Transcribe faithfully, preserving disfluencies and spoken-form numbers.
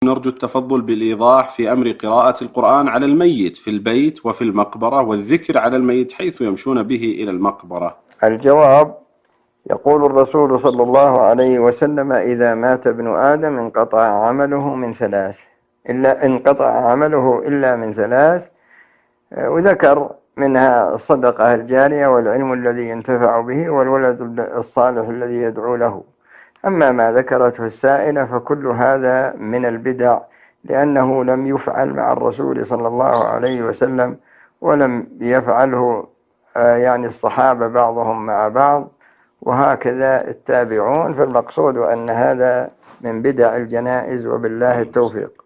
نرجو التفضل بالإيضاح في أمر قراءة القرآن على الميت في البيت وفي المقبرة، والذكر على الميت حيث يمشون به إلى المقبرة. الجواب: يقول الرسول صلى الله عليه وسلم: إذا مات ابن آدم انقطع عمله من ثلاث إلا انقطع عمله إلا من ثلاث، وذكر منها الصدقة الجارية والعلم الذي ينتفع به والولد الصالح الذي يدعو له. أما ما ذكرته السائلة فكل هذا من البدع، لأنه لم يفعل مع الرسول صلى الله عليه وسلم، ولم يفعله يعني الصحابة بعضهم مع بعض، وهكذا التابعون. فالمقصود أن هذا من بدع الجنائز، وبالله التوفيق.